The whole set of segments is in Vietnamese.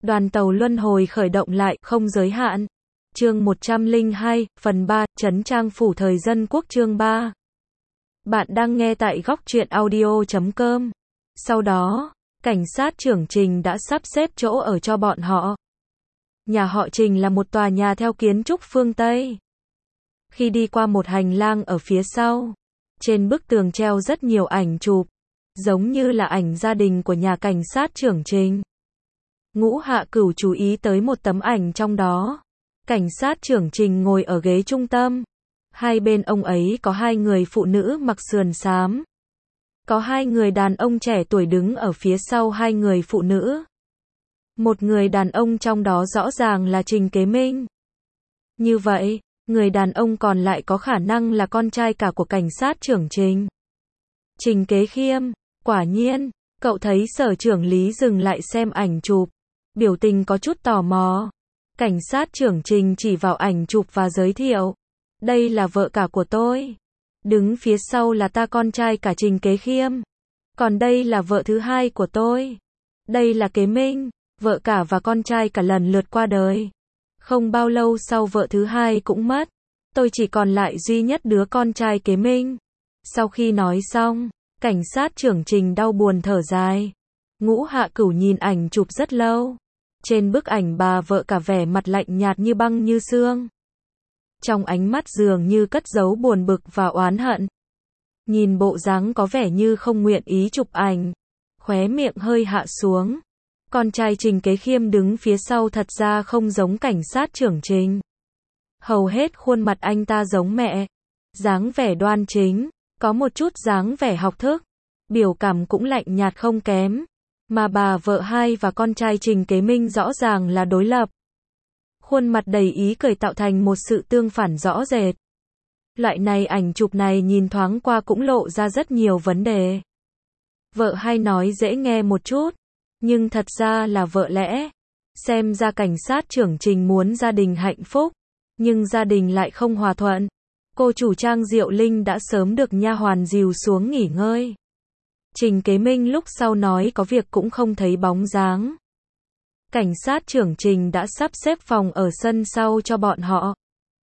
Đoàn tàu luân hồi khởi động lại, không giới hạn. Chương 102, phần 3, Trấn Trang Phủ Thời Dân Quốc chương 3. Bạn đang nghe tại góc truyện audio.com. Sau đó, cảnh sát trưởng Trình đã sắp xếp chỗ ở cho bọn họ. Nhà họ Trình là một tòa nhà theo kiến trúc phương Tây. Khi đi qua một hành lang ở phía sau, trên bức tường treo rất nhiều ảnh chụp, giống như là ảnh gia đình của nhà cảnh sát trưởng Trình. Ngũ Hạ Cửu chú ý tới một tấm ảnh trong đó. Cảnh sát trưởng Trình ngồi ở ghế trung tâm. Hai bên ông ấy có hai người phụ nữ mặc sườn xám. Có hai người đàn ông trẻ tuổi đứng ở phía sau hai người phụ nữ. Một người đàn ông trong đó rõ ràng là Trình Kế Minh. Như vậy, người đàn ông còn lại có khả năng là con trai cả của cảnh sát trưởng Trình. Trình Kế Khiêm, quả nhiên, cậu thấy sở trưởng Lý dừng lại xem ảnh chụp. Biểu tình có chút tò mò. Cảnh sát trưởng Trình chỉ vào ảnh chụp và giới thiệu. Đây là vợ cả của tôi. Đứng phía sau là ta con trai cả Trình Kế Khiêm. Còn đây là vợ thứ hai của tôi. Đây là Kế Minh. Vợ cả và con trai cả lần lượt qua đời. Không bao lâu sau vợ thứ hai cũng mất. Tôi chỉ còn lại duy nhất đứa con trai Kế Minh. Sau khi nói xong, cảnh sát trưởng Trình đau buồn thở dài. Ngũ Hạ Cửu nhìn ảnh chụp rất lâu. Trên bức ảnh bà vợ cả vẻ mặt lạnh nhạt như băng như xương. Trong ánh mắt dường như cất giấu buồn bực và oán hận. Nhìn bộ dáng có vẻ như không nguyện ý chụp ảnh. Khóe miệng hơi hạ xuống. Con trai Trình Kế Khiêm đứng phía sau thật ra không giống cảnh sát trưởng Trình. Hầu hết khuôn mặt anh ta giống mẹ. Dáng vẻ đoan chính, có một chút dáng vẻ học thức. Biểu cảm cũng lạnh nhạt không kém. Mà bà vợ hai và con trai Trình Kế Minh rõ ràng là đối lập. Khuôn mặt đầy ý cười tạo thành một sự tương phản rõ rệt. Loại này ảnh chụp này nhìn thoáng qua cũng lộ ra rất nhiều vấn đề. Vợ hai nói dễ nghe một chút, nhưng thật ra là vợ lẽ. Xem ra cảnh sát trưởng Trình muốn gia đình hạnh phúc, nhưng gia đình lại không hòa thuận. Cô chủ Trang Diệu Linh đã sớm được nha hoàn dìu xuống nghỉ ngơi. Trình Kế Minh lúc sau nói có việc cũng không thấy bóng dáng. Cảnh sát trưởng Trình đã sắp xếp phòng ở sân sau cho bọn họ.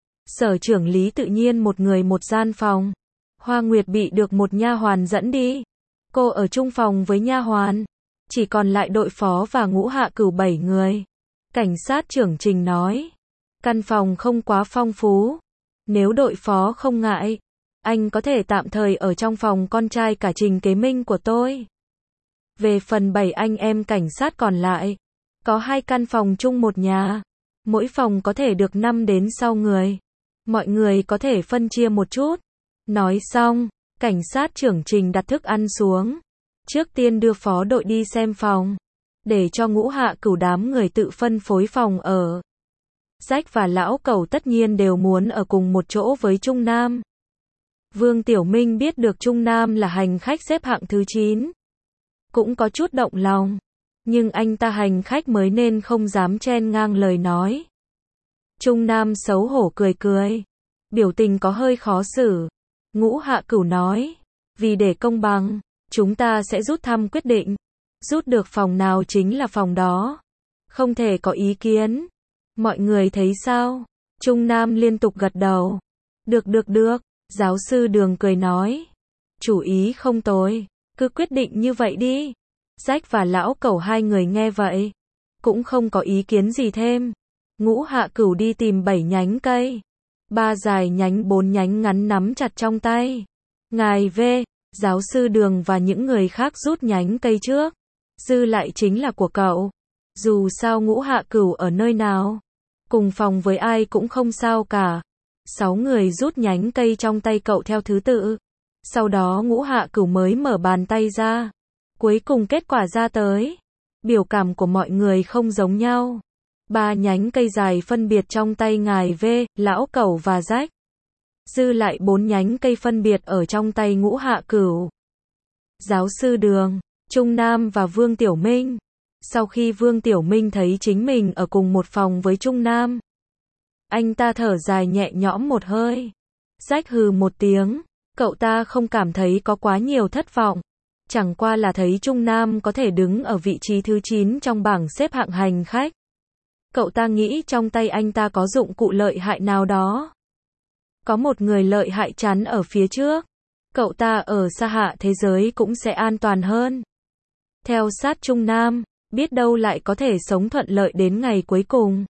Sở trưởng Lý tự nhiên một người một gian phòng. Hoa Nguyệt bị được một nha hoàn dẫn đi. Cô ở chung phòng với nha hoàn. Chỉ còn lại đội phó và Ngũ Hạ Cửu 7 người. Cảnh sát trưởng Trình nói. Căn phòng không quá phong phú. Nếu đội phó không ngại, anh có thể tạm thời ở trong phòng con trai cả Trình Kế Minh của tôi. Về phần 7 anh em cảnh sát còn lại, có 2 căn phòng chung một nhà. Mỗi phòng có thể được 5 đến 6 người. Mọi người có thể phân chia một chút. Nói xong, cảnh sát trưởng Trình đặt thức ăn xuống. Trước tiên đưa phó đội đi xem phòng. Để cho Ngũ Hạ Cửu đám người tự phân phối phòng ở. Rách và Lão Cẩu tất nhiên đều muốn ở cùng một chỗ với Trung Nam. Vương Tiểu Minh biết được Trung Nam là hành khách xếp hạng thứ 9. Cũng có chút động lòng. Nhưng anh ta hành khách mới nên không dám chen ngang lời nói. Trung Nam xấu hổ cười cười. Biểu tình có hơi khó xử. Ngũ Hạ Cửu nói. Vì để công bằng, chúng ta sẽ rút thăm quyết định. Rút được phòng nào chính là phòng đó. Không thể có ý kiến. Mọi người thấy sao? Trung Nam liên tục gật đầu. Được. Giáo sư Đường cười nói. Chủ ý không tồi. Cứ quyết định như vậy đi. Rách và Lão Cẩu hai người nghe vậy. Cũng không có ý kiến gì thêm. Ngũ Hạ Cửu đi tìm 7 nhánh cây. 3 dài nhánh 4 nhánh ngắn nắm chặt trong tay. Ngài V, giáo sư Đường và những người khác rút nhánh cây trước. Dư lại chính là của cậu. Dù sao Ngũ Hạ Cửu ở nơi nào, cùng phòng với ai cũng không sao cả. 6 người rút nhánh cây trong tay cậu theo thứ tự. Sau đó Ngũ Hạ Cửu mới mở bàn tay ra. Cuối cùng kết quả ra tới. Biểu cảm của mọi người không giống nhau. 3 nhánh cây dài phân biệt trong tay ngài V, Lão Cẩu và Rách. Dư lại 4 nhánh cây phân biệt ở trong tay Ngũ Hạ Cửu. Giáo sư Đường, Trung Nam và Vương Tiểu Minh. Sau khi Vương Tiểu Minh thấy chính mình ở cùng một phòng với Trung Nam, anh ta thở dài nhẹ nhõm một hơi. Rách hừ một tiếng, cậu ta không cảm thấy có quá nhiều thất vọng. Chẳng qua là thấy Trung Nam có thể đứng ở vị trí thứ 9 trong bảng xếp hạng hành khách. Cậu ta nghĩ trong tay anh ta có dụng cụ lợi hại nào đó. Có một người lợi hại chắn ở phía trước. Cậu ta ở xa hạ thế giới cũng sẽ an toàn hơn. Theo sát Trung Nam, biết đâu lại có thể sống thuận lợi đến ngày cuối cùng.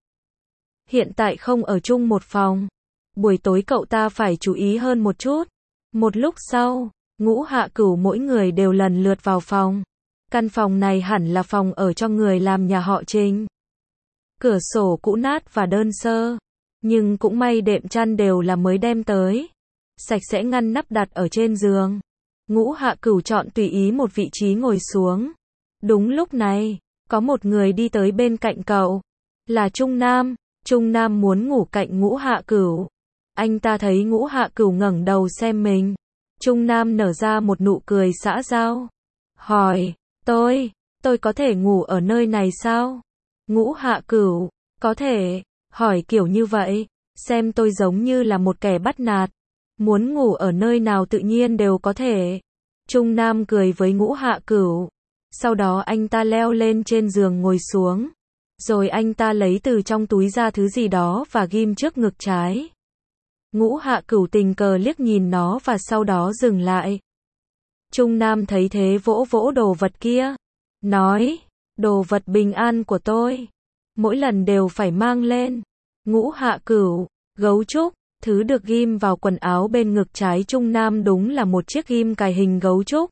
Hiện tại không ở chung một phòng. Buổi tối cậu ta phải chú ý hơn một chút. Một lúc sau, Ngũ Hạ Cửu mỗi người đều lần lượt vào phòng. Căn phòng này hẳn là phòng ở cho người làm nhà họ Trình. Cửa sổ cũ nát và đơn sơ. Nhưng cũng may đệm chăn đều là mới đem tới. Sạch sẽ ngăn nắp đặt ở trên giường. Ngũ Hạ Cửu chọn tùy ý một vị trí ngồi xuống. Đúng lúc này, có một người đi tới bên cạnh cậu. Là Trung Nam. Trung Nam muốn ngủ cạnh Ngũ Hạ Cửu. Anh ta thấy Ngũ Hạ Cửu ngẩng đầu xem mình. Trung Nam nở ra một nụ cười xã giao. Hỏi, tôi có thể ngủ ở nơi này sao? Ngũ Hạ Cửu, có thể, hỏi kiểu như vậy, xem tôi giống như là một kẻ bắt nạt. Muốn ngủ ở nơi nào tự nhiên đều có thể. Trung Nam cười với Ngũ Hạ Cửu. Sau đó anh ta leo lên trên giường ngồi xuống. Rồi anh ta lấy từ trong túi ra thứ gì đó và ghim trước ngực trái. Ngũ Hạ Cửu tình cờ liếc nhìn nó và sau đó dừng lại. Trung Nam thấy thế vỗ vỗ đồ vật kia. Nói, đồ vật bình an của tôi. Mỗi lần đều phải mang lên. Ngũ Hạ Cửu, gấu trúc, thứ được ghim vào quần áo bên ngực trái Trung Nam đúng là một chiếc ghim cài hình gấu trúc.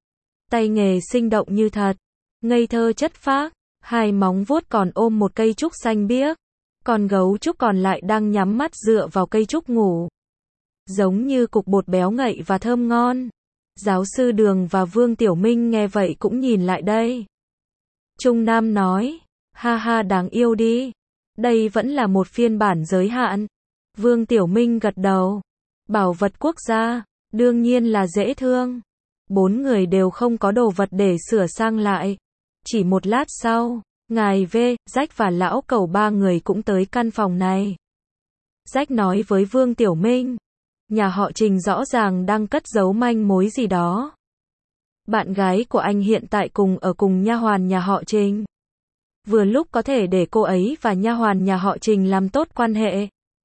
Tay nghề sinh động như thật. Ngây thơ chất phác. Hai móng vuốt còn ôm một cây trúc xanh biếc. Còn gấu trúc còn lại đang nhắm mắt dựa vào cây trúc ngủ. Giống như cục bột béo ngậy và thơm ngon. Giáo sư Đường và Vương Tiểu Minh nghe vậy cũng nhìn lại đây. Trung Nam nói, ha ha đáng yêu đi. Đây vẫn là một phiên bản giới hạn. Vương Tiểu Minh gật đầu. Bảo vật quốc gia, đương nhiên là dễ thương. 4 người đều không có đồ vật để sửa sang lại. Chỉ một lát sau, ngài V, Jack và lão Cẩu 3 người cũng tới căn phòng này. Jack nói với Vương Tiểu Minh, nhà họ Trình rõ ràng đang cất giấu manh mối gì đó. Bạn gái của anh hiện tại cùng nha hoàn nhà họ Trình. Vừa lúc có thể để cô ấy và nha hoàn nhà họ Trình làm tốt quan hệ.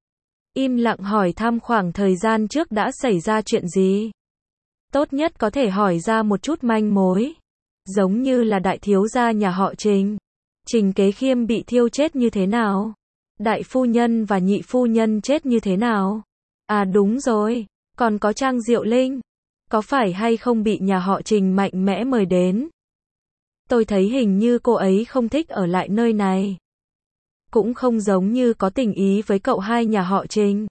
Im lặng hỏi thăm khoảng thời gian trước đã xảy ra chuyện gì. Tốt nhất có thể hỏi ra một chút manh mối. Giống như là đại thiếu gia nhà họ Trình. Trình Kế Khiêm bị thiêu chết như thế nào? Đại phu nhân và nhị phu nhân chết như thế nào? À đúng rồi, còn có Trang Diệu Linh. Có phải hay không bị nhà họ Trình mạnh mẽ mời đến? Tôi thấy hình như cô ấy không thích ở lại nơi này. Cũng không giống như có tình ý với cậu hai nhà họ Trình.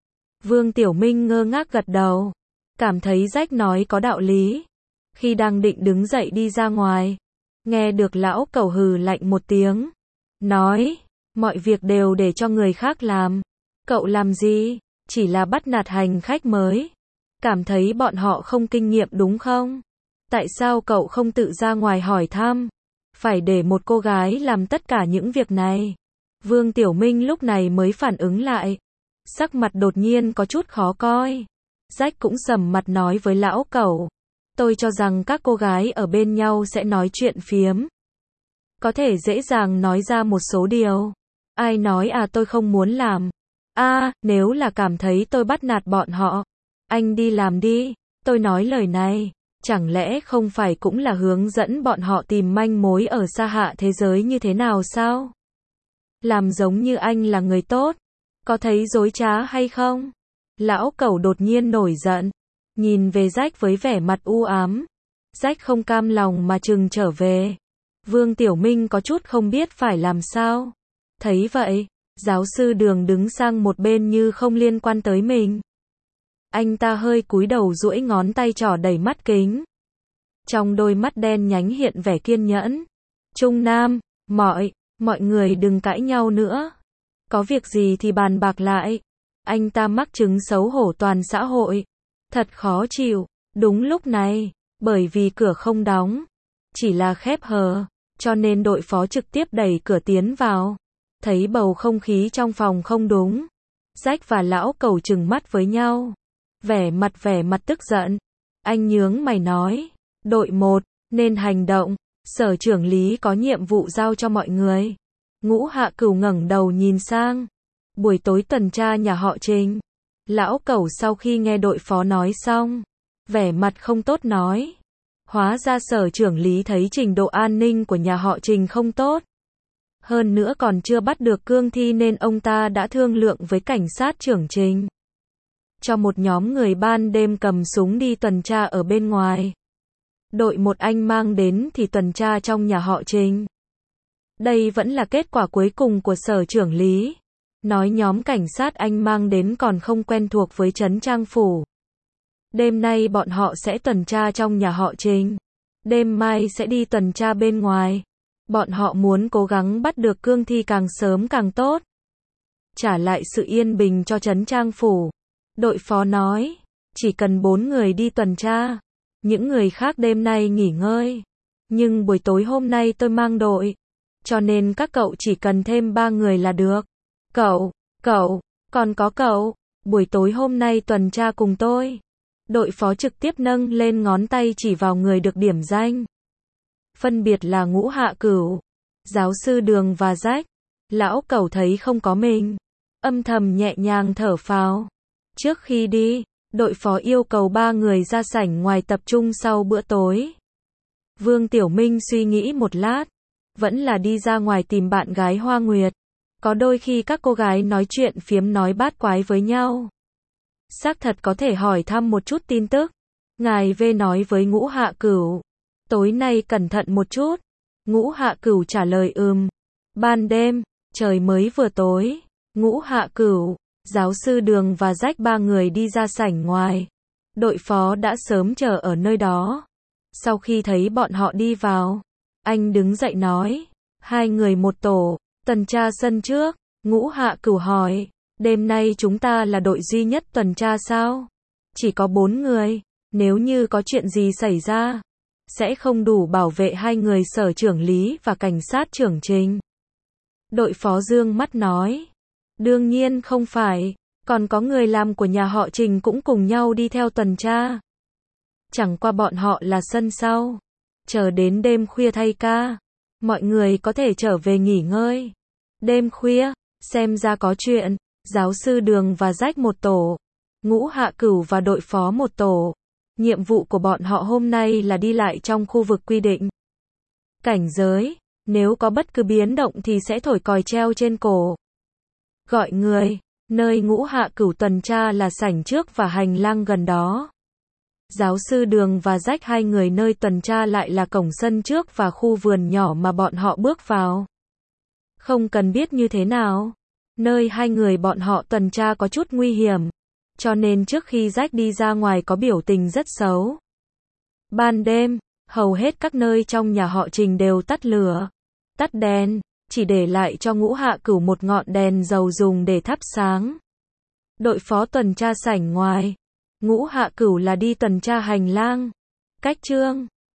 Vương Tiểu Minh ngơ ngác gật đầu. Cảm thấy Jack nói có đạo lý. Khi đang định đứng dậy đi ra ngoài, nghe được lão Cẩu hừ lạnh một tiếng. Nói, mọi việc đều để cho người khác làm. Cậu làm gì? Chỉ là bắt nạt hành khách mới. Cảm thấy bọn họ không kinh nghiệm đúng không? Tại sao cậu không tự ra ngoài hỏi thăm? Phải để một cô gái làm tất cả những việc này. Vương Tiểu Minh lúc này mới phản ứng lại. Sắc mặt đột nhiên có chút khó coi. Jack cũng sầm mặt nói với lão Cẩu. Tôi cho rằng các cô gái ở bên nhau sẽ nói chuyện phiếm. Có thể dễ dàng nói ra một số điều. Ai nói à tôi không muốn làm. À, nếu là cảm thấy tôi bắt nạt bọn họ. Anh đi làm đi. Tôi nói lời này. Chẳng lẽ không phải cũng là hướng dẫn bọn họ tìm manh mối ở xa hạ thế giới như thế nào sao? Làm giống như anh là người tốt. Có thấy dối trá hay không? Lão Cẩu đột nhiên nổi giận. Nhìn về Jack với vẻ mặt u ám. Jack không cam lòng mà trừng trở về. Vương Tiểu Minh có chút không biết phải làm sao. Thấy vậy, giáo sư Đường đứng sang một bên như không liên quan tới mình. Anh ta hơi cúi đầu duỗi ngón tay trỏ đầy mắt kính. Trong đôi mắt đen nhánh hiện vẻ kiên nhẫn. Trung Nam, mọi người đừng cãi nhau nữa. Có việc gì thì bàn bạc lại. Anh ta mắc chứng xấu hổ toàn xã hội. Thật khó chịu. Đúng lúc này, bởi vì cửa không đóng, chỉ là khép hờ, cho nên đội phó trực tiếp đẩy cửa tiến vào. Thấy bầu không khí trong phòng không đúng. Jack và lão Cẩu trừng mắt với nhau. Vẻ mặt tức giận. Anh nhướng mày nói, Đội 1, nên hành động. Sở trưởng lý có nhiệm vụ giao cho mọi người. Ngũ Hạ Cửu ngẩng đầu nhìn sang. Buổi tối tuần tra nhà họ Trình. Lão Cẩu sau khi nghe đội phó nói xong, vẻ mặt không tốt nói. Hóa ra sở trưởng lý thấy trình độ an ninh của nhà họ Trình không tốt. Hơn nữa còn chưa bắt được cương thi nên ông ta đã thương lượng với cảnh sát trưởng Trình. Cho một nhóm người ban đêm cầm súng đi tuần tra ở bên ngoài. Đội 1 anh mang đến thì tuần tra trong nhà họ Trình. Đây vẫn là kết quả cuối cùng của sở trưởng lý. Nói nhóm cảnh sát anh mang đến còn không quen thuộc với trấn Trang Phủ. Đêm nay bọn họ sẽ tuần tra trong nhà họ Trình. Đêm mai sẽ đi tuần tra bên ngoài. Bọn họ muốn cố gắng bắt được cương thi càng sớm càng tốt. Trả lại sự yên bình cho trấn Trang Phủ. Đội phó nói, chỉ cần 4 người đi tuần tra. Những người khác đêm nay nghỉ ngơi. Nhưng buổi tối hôm nay tôi mang đội. Cho nên các cậu chỉ cần thêm 3 người là được. Cậu, còn có cậu, buổi tối hôm nay tuần tra cùng tôi. Đội phó trực tiếp nâng lên ngón tay chỉ vào người được điểm danh. Phân biệt là Ngũ Hạ Cửu, giáo sư Đường và Rách. Lão Cẩu thấy không có mình, âm thầm nhẹ nhàng thở phào. Trước khi đi, đội phó yêu cầu 3 người ra sảnh ngoài tập trung sau bữa tối. Vương Tiểu Minh suy nghĩ một lát, vẫn là đi ra ngoài tìm bạn gái Hoa Nguyệt. Có đôi khi các cô gái nói chuyện phiếm nói bát quái với nhau. Xác thật có thể hỏi thăm một chút tin tức. Ngài V nói với Ngũ Hạ Cửu. Tối nay cẩn thận một chút. Ngũ Hạ Cửu trả lời Ban đêm, trời mới vừa tối. Ngũ Hạ Cửu, giáo sư Đường và Rách 3 người đi ra sảnh ngoài. Đội phó đã sớm chờ ở nơi đó. Sau khi thấy bọn họ đi vào, anh đứng dậy nói. 2 người một tổ. Tuần tra sân trước, Ngũ Hạ Cửu hỏi, đêm nay chúng ta là đội duy nhất tuần tra sao? Chỉ có 4 người, nếu như có chuyện gì xảy ra, sẽ không đủ bảo vệ 2 người sở trưởng lý và cảnh sát trưởng Trình. Đội phó dương mắt nói, đương nhiên không phải, còn có người làm của nhà họ Trình cũng cùng nhau đi theo tuần tra. Chẳng qua bọn họ là sân sau, chờ đến đêm khuya thay ca, mọi người có thể trở về nghỉ ngơi. Đêm khuya, xem ra có chuyện, giáo sư Đường và Rách một tổ, Ngũ Hạ Cửu và đội phó một tổ. Nhiệm vụ của bọn họ hôm nay là đi lại trong khu vực quy định. Cảnh giới, nếu có bất cứ biến động thì sẽ thổi còi treo trên cổ. Gọi người, nơi Ngũ Hạ Cửu tuần tra là sảnh trước và hành lang gần đó. Giáo sư Đường và Rách 2 người nơi tuần tra lại là cổng sân trước và khu vườn nhỏ mà bọn họ bước vào. Không cần biết như thế nào, nơi 2 người bọn họ tuần tra có chút nguy hiểm, cho nên trước khi Rách đi ra ngoài có biểu tình rất xấu. Ban đêm, hầu hết các nơi trong nhà họ Trình đều tắt lửa, tắt đèn, chỉ để lại cho Ngũ Hạ Cửu một ngọn đèn dầu dùng để thắp sáng. Đội phó tuần tra sảnh ngoài, Ngũ Hạ Cửu là đi tuần tra hành lang. Cách chương